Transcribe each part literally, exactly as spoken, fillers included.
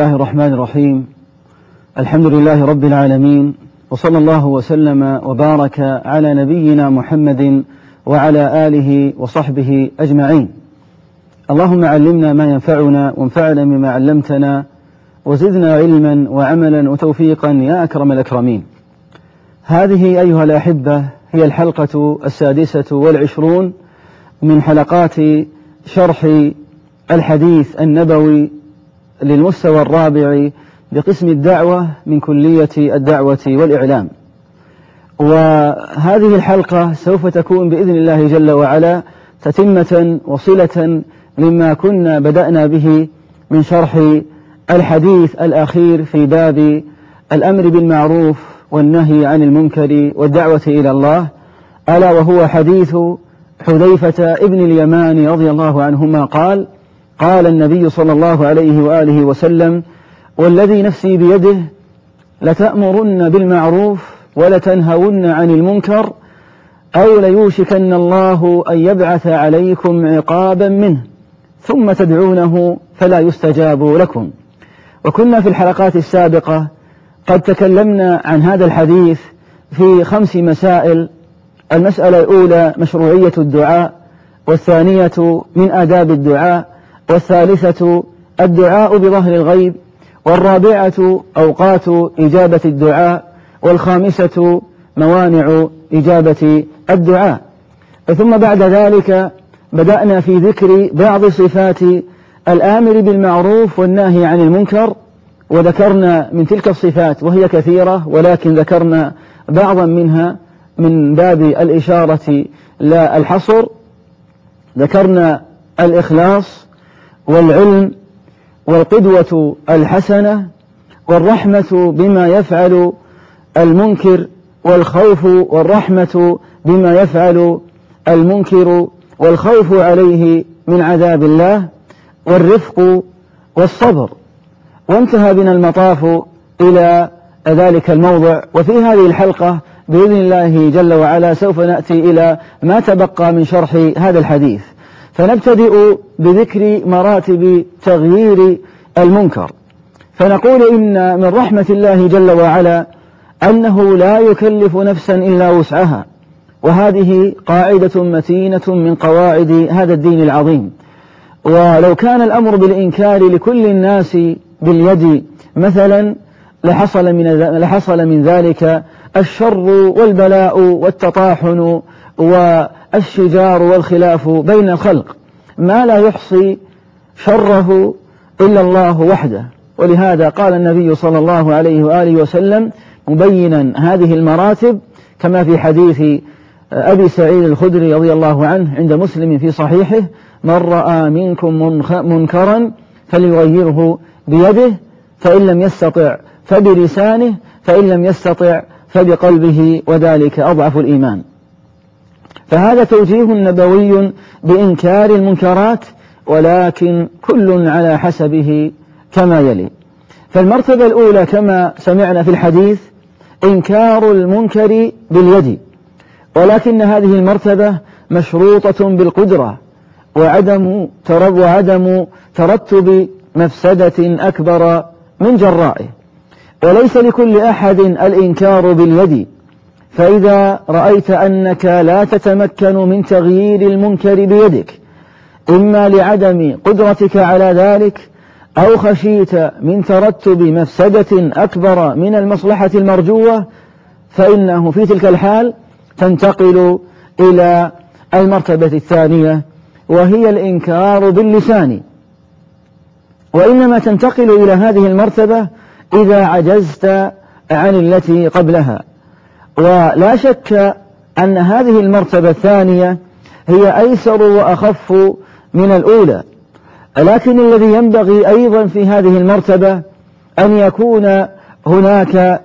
الله الرحمن الرحيم. الحمد لله رب العالمين، وصلى الله وسلم وبارك على نبينا محمد وعلى آله وصحبه أجمعين. اللهم علمنا ما ينفعنا وانفعنا بما علمتنا وزدنا علما وعملا وتوفيقا يا أكرم الأكرمين. هذه أيها الأحبة هي الحلقة السادسة والعشرون من حلقات شرح الحديث النبوي للمستوى الرابع بقسم الدعوة من كلية الدعوة والإعلام. وهذه الحلقة سوف تكون بإذن الله جل وعلا تتمة وصلة مما كنا بدأنا به من شرح الحديث الأخير في باب الأمر بالمعروف والنهي عن المنكر والدعوة إلى الله، ألا وهو حديث حذيفة ابن اليمان رضي الله عنهما قال: قال النبي صلى الله عليه وآله وسلم: والذي نفسي بيده لتأمرن بالمعروف ولتنهون عن المنكر أو ليوشكن الله أن يبعث عليكم عقابا منه ثم تدعونه فلا يستجاب لكم. وكنا في الحلقات السابقة قد تكلمنا عن هذا الحديث في خمس مسائل. المسألة الأولى مشروعية الدعاء، والثانية من آداب الدعاء، والثالثة الدعاء بظهر الغيب، والرابعة أوقات إجابة الدعاء، والخامسة موانع إجابة الدعاء. ثم بعد ذلك بدأنا في ذكر بعض صفات الآمر بالمعروف والناهي عن المنكر، وذكرنا من تلك الصفات وهي كثيرة، ولكن ذكرنا بعضا منها من باب الإشارة لا الحصر. ذكرنا الإخلاص والعلم والقدوة الحسنة والرحمة بما يفعل المنكر، والخوف والرحمة بما يفعل المنكر والخوف عليه من عذاب الله، والرفق والصبر. وانتهى بنا المطاف إلى ذلك الموضع. وفي هذه الحلقة بإذن الله جل وعلا سوف نأتي إلى ما تبقى من شرح هذا الحديث، فنبتدئ بذكر مراتب تغيير المنكر. فنقول إن من رحمة الله جل وعلا أنه لا يكلف نفسا إلا وسعها، وهذه قاعدة متينة من قواعد هذا الدين العظيم. ولو كان الأمر بالإنكار لكل الناس باليد مثلا لحصل من لحصل من ذلك الشر والبلاء والتطاحن والشجار والخلاف بين الخلق، ما لا يحصي شره إلا الله وحده. ولهذا قال النبي صلى الله عليه وآله وسلم مبينا هذه المراتب كما في حديث أبي سعيد الخدري رضي الله عنه عند مسلم في صحيحه: من رأى منكم منكرا فليغيره بيده، فإن لم يستطع فبلسانه، فإن لم يستطع فبقلبه، وذلك أضعف الإيمان. فهذا توجيه نبوي بإنكار المنكرات، ولكن كل على حسبه كما يلي. فالمرتبة الأولى كما سمعنا في الحديث إنكار المنكر باليد، ولكن هذه المرتبة مشروطة بالقدرة وعدم وعدم ترتب مفسدة أكبر من جرائه. وليس لكل أحد الإنكار باليد، فإذا رأيت أنك لا تتمكن من تغيير المنكر بيدك، إما لعدم قدرتك على ذلك أو خشيت من ترتب مفسدة أكبر من المصلحة المرجوة، فإنه في تلك الحال تنتقل إلى المرتبة الثانية، وهي الإنكار باللسان. وإنما تنتقل إلى هذه المرتبة إذا عجزت عن التي قبلها. ولا شك أن هذه المرتبة الثانية هي أيسر وأخف من الأولى، لكن الذي ينبغي أيضا في هذه المرتبة أن يكون هناك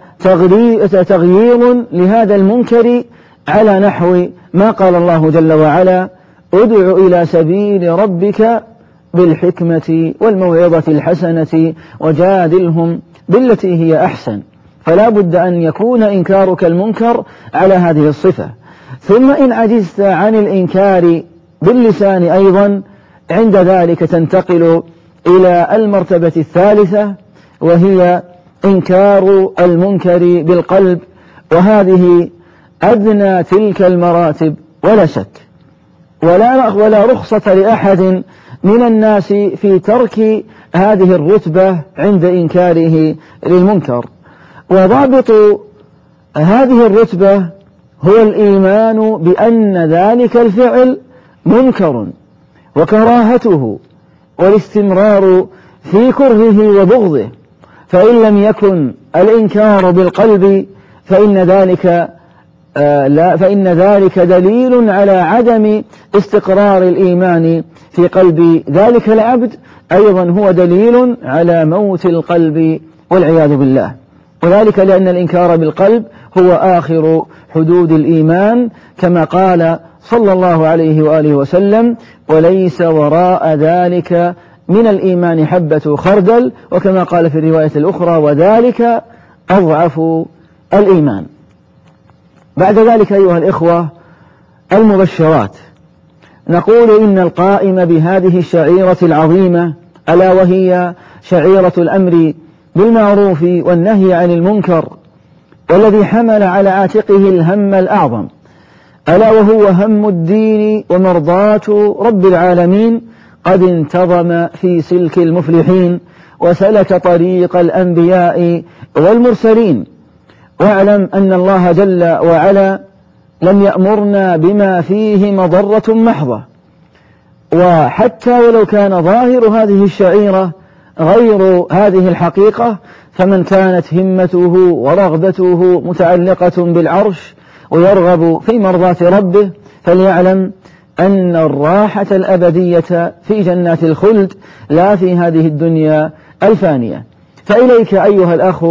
تغيير لهذا المنكر على نحو ما قال الله جل وعلا: ادع إلى سبيل ربك بالحكمة والموعظة الحسنة وجادلهم بالتي هي أحسن. فلا بد أن يكون إنكارك المنكر على هذه الصفة. ثم إن عجزت عن الإنكار باللسان أيضا، عند ذلك تنتقل إلى المرتبة الثالثة، وهي إنكار المنكر بالقلب، وهذه أدنى تلك المراتب ولا شك، ولا ولا رخصة لأحد من الناس في ترك هذه الرتبة عند إنكاره للمنكر. وضابط هذه الرتبة هو الإيمان بأن ذلك الفعل منكر وكراهته والاستمرار في كرهه وبغضه، فإن لم يكن الإنكار بالقلب فإن ذلك آه لا فإن ذلك دليل على عدم استقرار الإيمان في قلب ذلك العبد، أيضا هو دليل على موت القلب والعياذ بالله، وذلك لأن الإنكار بالقلب هو آخر حدود الإيمان، كما قال صلى الله عليه وآله وسلم: وليس وراء ذلك من الإيمان حبة خردل، وكما قال في الرواية الأخرى: وذلك أضعف الإيمان. بعد ذلك أيها الإخوة المبشرات، نقول إن القائم بهذه الشعيرة العظيمة، ألا وهي شعيرة الأمر بالمعروف والنهي عن المنكر، والذي حمل على عاتقه الهم الأعظم، ألا وهو هم الدين ومرضاة رب العالمين، قد انتظم في سلك المفلحين وسلك طريق الأنبياء والمرسلين. واعلم أن الله جل وعلا لم يأمرنا بما فيه مضرة محضة، وحتى ولو كان ظاهر هذه الشعيرة غير هذه الحقيقة، فمن كانت همته ورغبته متعلقة بالعرش ويرغب في مرضاة ربه فليعلم أن الراحة الأبدية في جنات الخلد لا في هذه الدنيا الفانية. فإليك أيها الأخ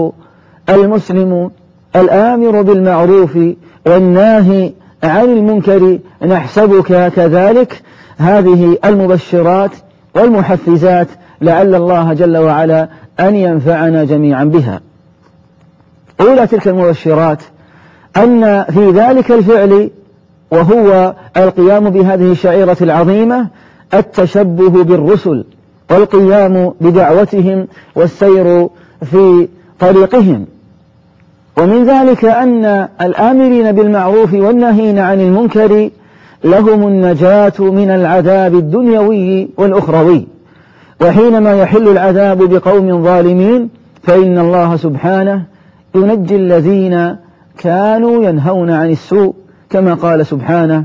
المسلم الآمر بالمعروف والناهي عن المنكر، نحسبك كذلك هذه المبشرات والمحفزات، لعل الله جل وعلا أن ينفعنا جميعا بها. أولى تلك المبشرات أن في ذلك الفعل، وهو القيام بهذه الشعيرة العظيمة، التشبه بالرسل والقيام بدعوتهم والسير في طريقهم. ومن ذلك أن الآمرين بالمعروف والناهين عن المنكر لهم النجاة من العذاب الدنيوي والأخروي، وحينما يحل العذاب بقوم ظالمين فإن الله سبحانه ينجي الذين كانوا ينهون عن السوء، كما قال سبحانه: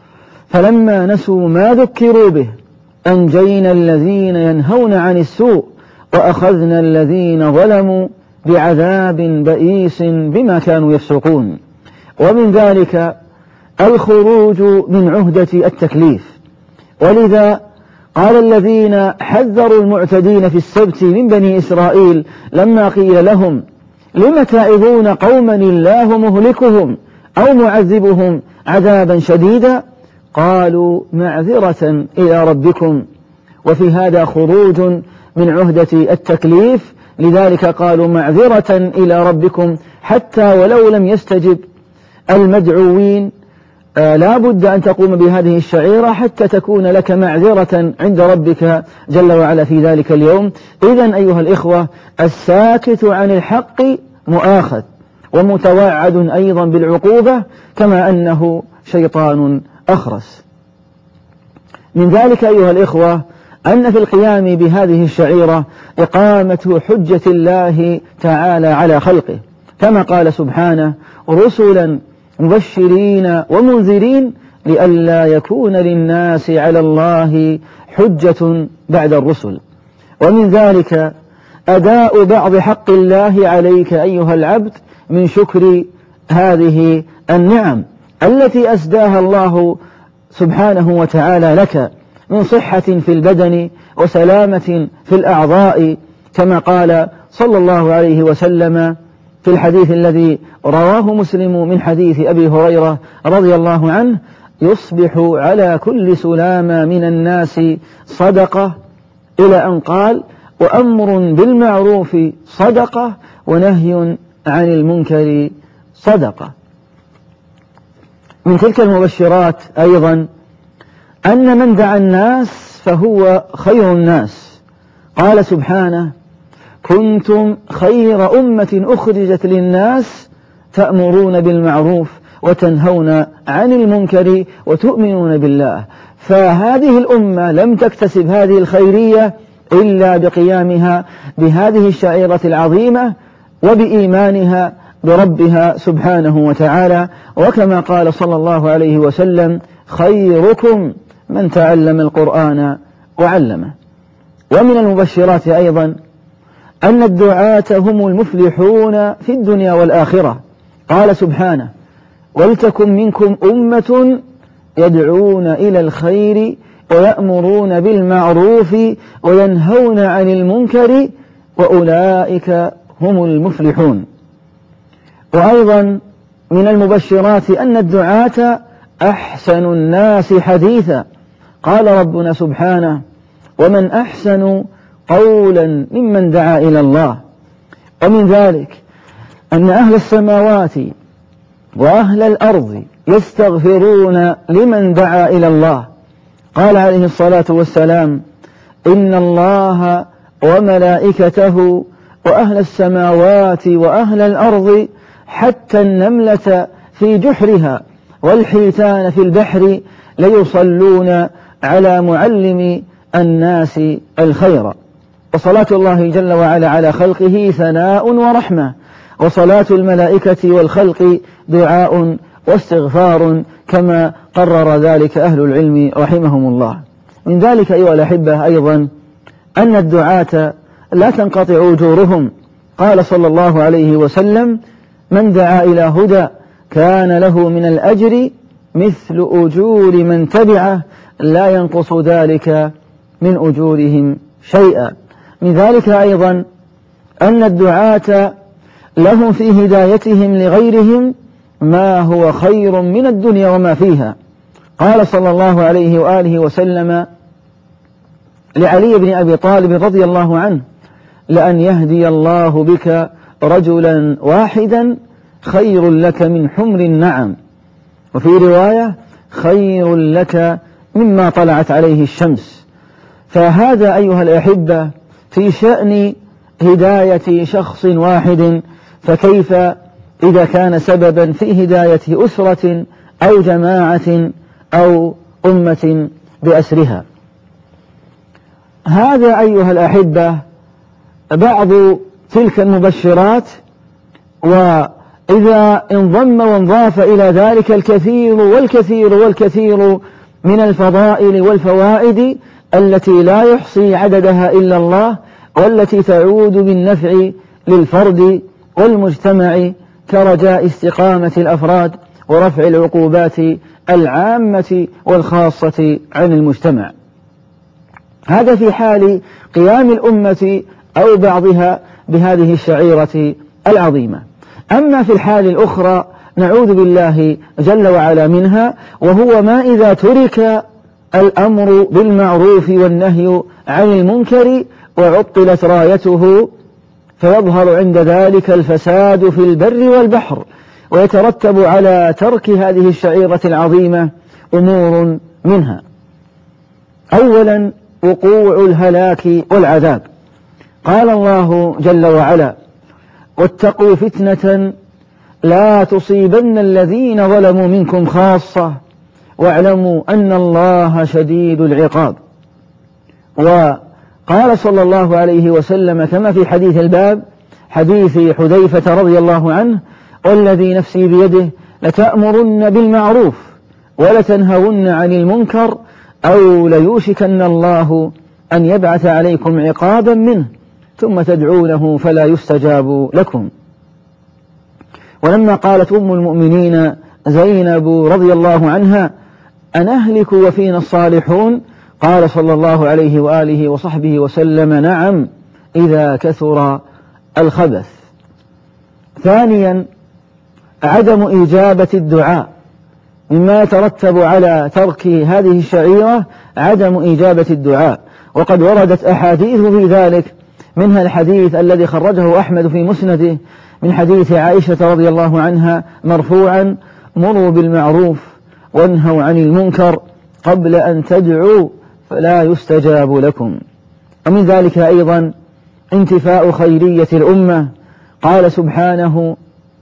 فلما نسوا ما ذكروا به أنجينا الذين ينهون عن السوء وأخذنا الذين ظلموا بعذاب بئيس بما كانوا يفسقون. ومن ذلك الخروج من عهدة التكليف، ولذا قال الذين حذروا المعتدين في السبت من بني إسرائيل لما قيل لهم: لم تعظون قوما الله مهلكهم أو معذبهم عذابا شديدا، قالوا معذرة إلى ربكم. وفي هذا خروج من عهدة التكليف، لذلك قالوا معذرة إلى ربكم، حتى ولو لم يستجب المدعوين آه لا بد أن تقوم بهذه الشعيرة حتى تكون لك معذرة عند ربك جل وعلا في ذلك اليوم. إذن أيها الإخوة، الساكت عن الحق مؤاخذ ومتوعد أيضا بالعقوبة، كما أنه شيطان أخرس. من ذلك أيها الإخوة أن في القيام بهذه الشعيرة إقامة حجة الله تعالى على خلقه، كما قال سبحانه: رسلا مبشرين ومنذرين لئلا يكون للناس على الله حجة بعد الرسل. ومن ذلك أداء بعض حق الله عليك أيها العبد من شكر هذه النعم التي أسداها الله سبحانه وتعالى لك من صحة في البدن وسلامة في الأعضاء، كما قال صلى الله عليه وسلم في الحديث الذي رواه مسلم من حديث أبي هريرة رضي الله عنه: يصبح على كل سلامة من الناس صدقة، إلى أن قال: وأمر بالمعروف صدقة ونهي عن المنكر صدقة. من تلك المبشرات أيضا أن من دعا الناس فهو خير الناس، قال سبحانه: كنتم خير أمة أخرجت للناس تأمرون بالمعروف وتنهون عن المنكر وتؤمنون بالله. فهذه الأمة لم تكتسب هذه الخيرية إلا بقيامها بهذه الشعيرة العظيمة وبإيمانها بربها سبحانه وتعالى. وكما قال صلى الله عليه وسلم: خيركم من تعلم القرآن وعلمه. ومن المبشرات أيضا أن الدعاة هم المفلحون في الدنيا والآخرة. قال سبحانه: ولتكن منكم أمة يدعون إلى الخير ويأمرون بالمعروف وينهون عن المنكر وأولئك هم المفلحون. وأيضا من المبشرات أن الدعاة أحسن الناس حديثا. قال ربنا سبحانه: ومن أحسن قولا ممن دعا إلى الله. ومن ذلك أن أهل السماوات وأهل الأرض يستغفرون لمن دعا إلى الله. قال عليه الصلاة والسلام: إن الله وملائكته وأهل السماوات وأهل الأرض حتى النملة في جحرها والحيتان في البحر ليصلون على معلم الناس الخير. وصلاة الله جل وعلا على خلقه ثناء ورحمة، وصلاة الملائكة والخلق دعاء واستغفار، كما قرر ذلك أهل العلم رحمهم الله. من ذلك أيها الأحبة أيضا أن الدعاة لا تنقطع أجورهم. قال صلى الله عليه وسلم: من دعا إلى هدى كان له من الأجر مثل أجور من تبعه لا ينقص ذلك من أجورهم شيئا. من ذلك أيضا أن الدعاة لهم في هدايتهم لغيرهم ما هو خير من الدنيا وما فيها. قال صلى الله عليه وآله وسلم لعلي بن أبي طالب رضي الله عنه: لأن يهدي الله بك رجلا واحدا خير لك من حمر النعم، وفي رواية: خير لك مما طلعت عليه الشمس. فهذا أيها الأحبة في شأن هداية شخص واحد، فكيف إذا كان سببا في هداية أسرة أو جماعة أو أمة بأسرها. هذا أيها الأحبة بعض تلك المبشرات، وإذا انضم وانضاف إلى ذلك الكثير والكثير والكثير من الفضائل والفوائد التي لا يحصي عددها إلا الله، والتي تعود بالنفع للفرد والمجتمع كرجاء استقامة الأفراد ورفع العقوبات العامة والخاصة عن المجتمع. هذا في حال قيام الأمة أو بعضها بهذه الشعيرة العظيمة. أما في الحال الأخرى نعوذ بالله جل وعلا منها، وهو ما إذا ترك الأمر بالمعروف والنهي عن المنكر وعطلت رايته، فيظهر عند ذلك الفساد في البر والبحر، ويترتب على ترك هذه الشعيرة العظيمة أمور منها: أولا وقوع الهلاك والعذاب. قال الله جل وعلا: واتقوا فتنة لا تصيبن الذين ظلموا منكم خاصة واعلموا أن الله شديد العقاب. وقال صلى الله عليه وسلم كما في حديث الباب، حديث حذيفة رضي الله عنه: والذي نفسي بيده لتأمرن بالمعروف ولتنهون عن المنكر أو ليوشكن الله أن يبعث عليكم عقابا منه ثم تدعونه فلا يستجاب لكم. ولما قالت أم المؤمنين زينب رضي الله عنها: أنهلك وفينا الصالحون؟ قال صلى الله عليه وآله وصحبه وسلم: نعم إذا كثر الخبث. ثانيا عدم إجابة الدعاء. مما يترتب على ترك هذه الشعيرة عدم إجابة الدعاء، وقد وردت أحاديث في ذلك، منها الحديث الذي خرجه أحمد في مسنده من حديث عائشة رضي الله عنها مرفوعا: مروا بالمعروف وانهوا عن المنكر قبل أن تدعوا فلا يستجاب لكم. ومن ذلك أيضا انتفاء خيرية الأمة. قال سبحانه،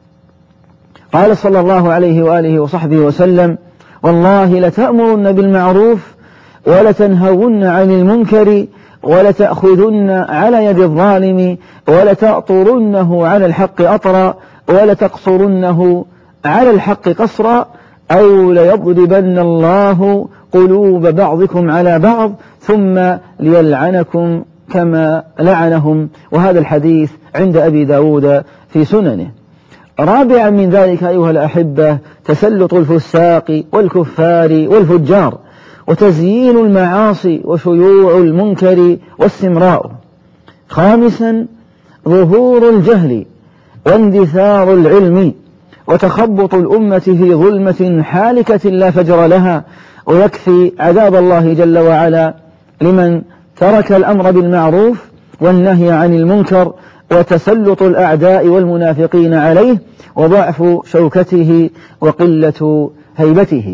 قال صلى الله عليه وآله وصحبه وسلم: والله لتأمرن بالمعروف ولتنهون عن المنكر ولتأخذن على يد الظالم ولتأطرنه على الحق أطرا ولتقصرنه على الحق قصرا أو ليضربن الله قلوب بعضكم على بعض ثم ليلعنكم كما لعنهم. وهذا الحديث عند أبي داود في سننه. رابعا من ذلك أيها الأحبة تسلط الفساق والكفار والفجار وتزيين المعاصي وشيوع المنكر واستمراؤه. خامسا ظهور الجهل واندثار العلم وتخبط الأمة في ظلمة حالكة لا فجر لها، ويكفي عذاب الله جل وعلا لمن ترك الأمر بالمعروف والنهي عن المنكر وتسلط الأعداء والمنافقين عليه وضعف شوكته وقلة هيبته.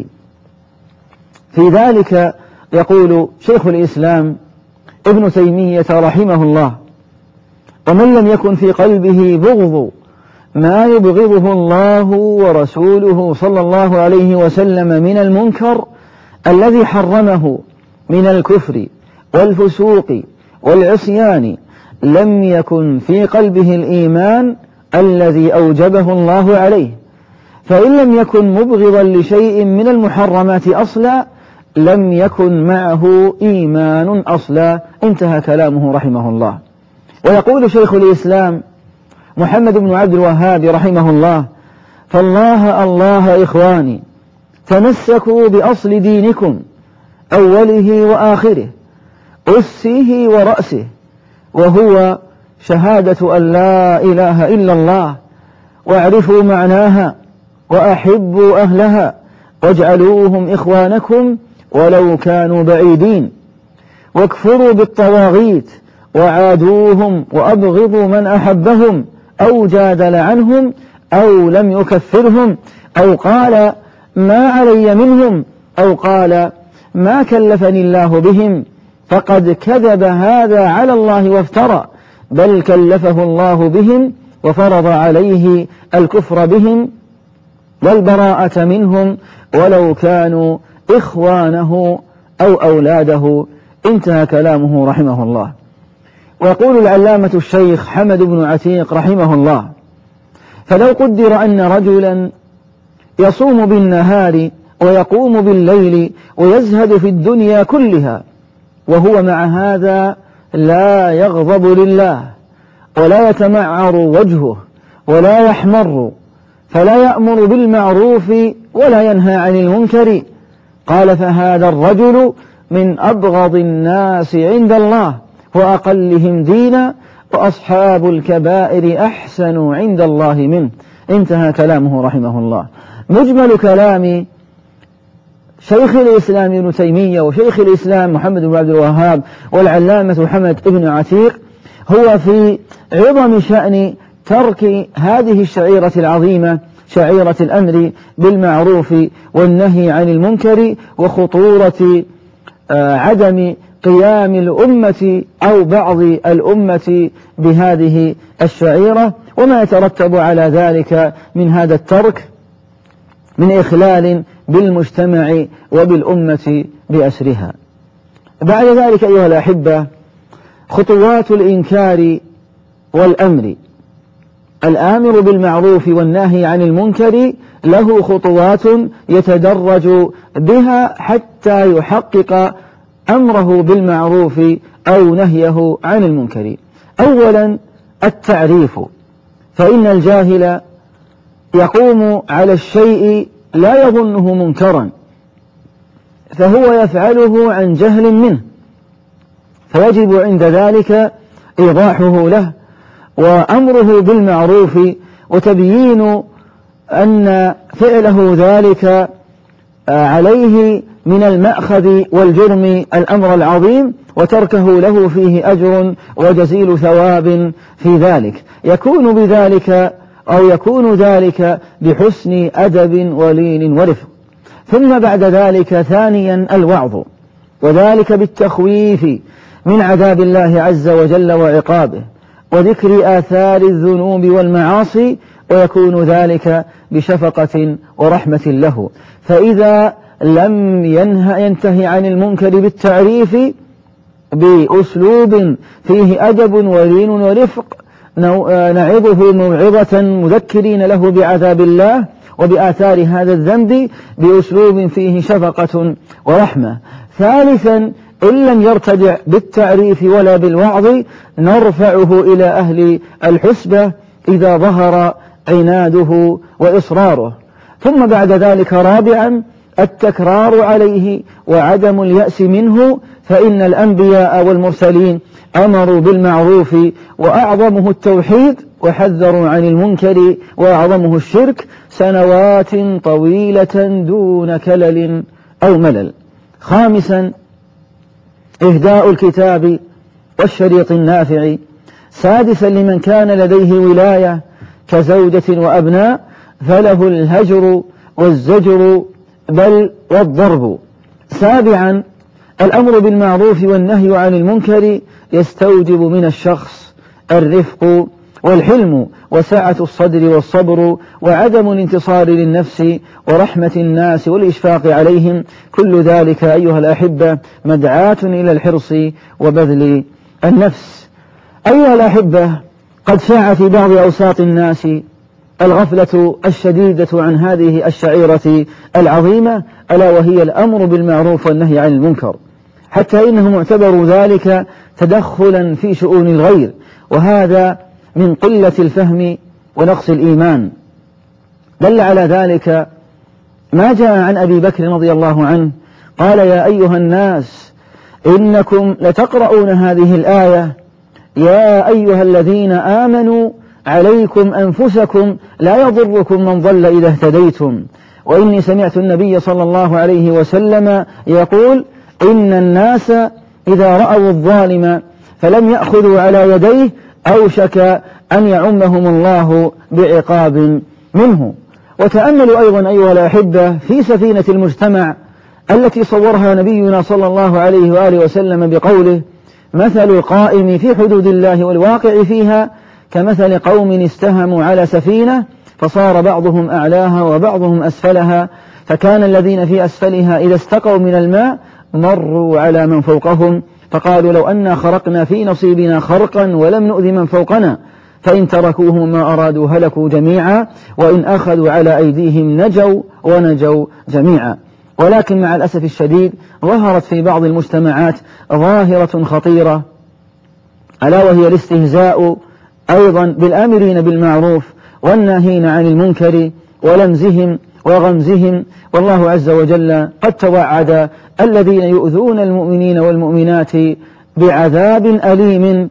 في ذلك يقول شيخ الإسلام ابن تيمية رحمه الله: ومن لم يكن في قلبه بغض ما يبغضه الله ورسوله صلى الله عليه وسلم من المنكر الذي حرمه من الكفر والفسوق والعصيان، لم يكن في قلبه الإيمان الذي أوجبه الله عليه. فإن لم يكن مبغضا لشيء من المحرمات أصلا لم يكن معه إيمان أصلا. انتهى كلامه رحمه الله. ويقول شيخ الإسلام محمد بن عبد الوهاب رحمه الله: فالله الله إخواني تمسكوا بأصل دينكم أوله وآخره أسه ورأسه، وهو شهادة أن لا إله إلا الله، واعرفوا معناها وأحبوا أهلها واجعلوهم إخوانكم ولو كانوا بعيدين، واكفروا بالطواغيت وعادوهم وأبغضوا من أحبهم أو جادل عنهم أو لم يكفرهم أو قال ما علي منهم أو قال ما كلفني الله بهم، فقد كذب هذا على الله وافترى، بل كلفه الله بهم وفرض عليه الكفر بهم والبراءة منهم ولو كانوا إخوانه أو أولاده. انتهى كلامه رحمه الله. ويقول العلامة الشيخ حمد بن عتيق رحمه الله: فلو قدر أن رجلا يصوم بالنهار ويقوم بالليل ويزهد في الدنيا كلها وهو مع هذا لا يغضب لله ولا يتمعر وجهه ولا يحمر، فلا يأمر بالمعروف ولا ينهى عن المنكر، قال فهذا الرجل من أبغض الناس عند الله وأقلهم دينا وأصحاب الكبائر أحسن عند الله منه. انتهى كلامه رحمه الله. مجمل كلام شيخ الإسلام ابن تيمية وشيخ الإسلام محمد بن عبد الوهاب والعلامة حمد بن عتيق هو في عظم شأن ترك هذه الشعيرة العظيمة، شعيرة الأمر بالمعروف والنهي عن المنكر، وخطورة عدم قيام الأمة أو بعض الأمة بهذه الشعيرة وما يترتب على ذلك من هذا الترك من إخلال بالمجتمع وبالأمة بأسرها. بعد ذلك أيها الأحبة خطوات الإنكار والأمر. الآمر بالمعروف والناهي عن المنكر له خطوات يتدرج بها حتى يحقق أمره بالمعروف أو نهيه عن المنكر. أولا التعريف، فإن الجاهل يقوم على الشيء لا يظنه منكرا فهو يفعله عن جهل منه، فيجب عند ذلك إيضاحه له وأمره بالمعروف وتبيين أن فعله ذلك عليه من المأخذ والجرم الأمر العظيم، وتركه له فيه أجر وجزيل ثواب في ذلك، يكون بذلك أو يكون ذلك بحسن أدب ولين ورفق. ثم بعد ذلك ثانيا الوعظ، وذلك بالتخويف من عذاب الله عز وجل وعقابه، وذكر آثار الذنوب والمعاصي، ويكون ذلك بشفقة ورحمة له. فإذا لم ينهى ينتهي عن المنكر بالتعريف بأسلوب فيه أدب ولين ورفق نعظه موعظة مذكرين له بعذاب الله وبآثار هذا الذنب بأسلوب فيه شفقة ورحمة. ثالثا، إن لم يرتدع بالتعريف ولا بالوعظ نرفعه إلى أهل الحسبة إذا ظهر عناده وإصراره. ثم بعد ذلك رابعا التكرار عليه وعدم اليأس منه، فإن الأنبياء والمرسلين أمروا بالمعروف وأعظمه التوحيد وحذروا عن المنكر وأعظمه الشرك سنوات طويلة دون كلل أو ملل. خامسا إهداء الكتاب والشريط النافع. سادسا لمن كان لديه ولاية كزوجة وأبناء فله الهجر والزجر بل والضرب. سابعا الأمر بالمعروف والنهي عن المنكر يستوجب من الشخص الرفق والحلم وسعة الصدر والصبر وعدم الانتصار للنفس ورحمة الناس والإشفاق عليهم. كل ذلك أيها الأحبة مدعاة إلى الحرص وبذل النفس. أيها الأحبة، قد شاع في بعض أوساط الناس الغفلة الشديدة عن هذه الشعيرة العظيمة، ألا وهي الأمر بالمعروف والنهي عن المنكر، حتى إنهم اعتبروا ذلك تدخلا في شؤون الغير، وهذا من قلة الفهم ونقص الإيمان. دل على ذلك ما جاء عن أبي بكر رضي الله عنه قال: يا أيها الناس إنكم لتقرؤون هذه الآية: يا أيها الذين آمنوا عليكم أنفسكم لا يضركم من ضل إذا اهتديتم. وإني سمعت النبي صلى الله عليه وسلم يقول: إن الناس إذا رأوا الظالم فلم يأخذوا على يديه أوشك أن يعمهم الله بعقاب منه. وتأملوا أيضا أيها الأحبة في سفينة المجتمع التي صورها نبينا صلى الله عليه وآله وسلم بقوله: مثل القائم في حدود الله والواقع فيها كمثل قوم استهموا على سفينة فصار بعضهم أعلاها وبعضهم أسفلها، فكان الذين في أسفلها إذا استقوا من الماء مروا على من فوقهم فقالوا: لو أنا خرقنا في نصيبنا خرقا ولم نؤذ من فوقنا، فإن تركوهم ما أرادوا هلكوا جميعا، وإن أخذوا على أيديهم نجوا ونجوا جميعا. ولكن مع الأسف الشديد ظهرت في بعض المجتمعات ظاهرة خطيرة، ألا وهي الاستهزاء أيضا بالآمرين بالمعروف والناهين عن المنكر ولمزهم وغمزهم. والله عز وجل قد توعد الذين يؤذون المؤمنين والمؤمنات بعذاب أليم،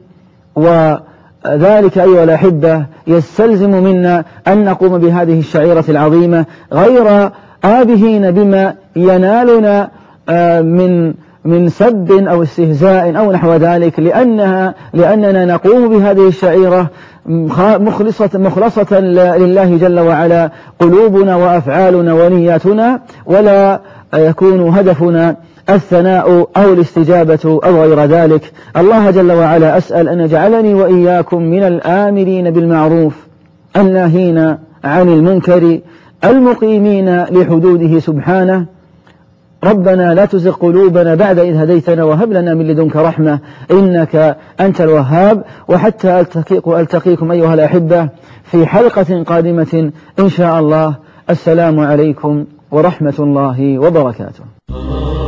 وذلك أيها الأحبة يستلزم منا أن نقوم بهذه الشعيرة العظيمة غير آبهين بما ينالنا من من سب أو استهزاء أو نحو ذلك، لأنها لأننا نقوم بهذه الشعيرة مخلصة, مخلصة لله جل وعلا قلوبنا وأفعالنا ونياتنا، ولا يكون هدفنا الثناء أو الاستجابة أو غير ذلك. الله جل وعلا أسأل أن يجعلني وإياكم من الآمرين بالمعروف الناهين عن المنكر المقيمين لحدوده سبحانه. ربنا لا تزغ قلوبنا بعد إذ هديتنا وهب لنا من لدنك رحمة إنك أنت الوهاب. وحتى ألتقيكم أيها الأحبة في حلقة قادمة إن شاء الله. السلام عليكم ورحمة الله وبركاته.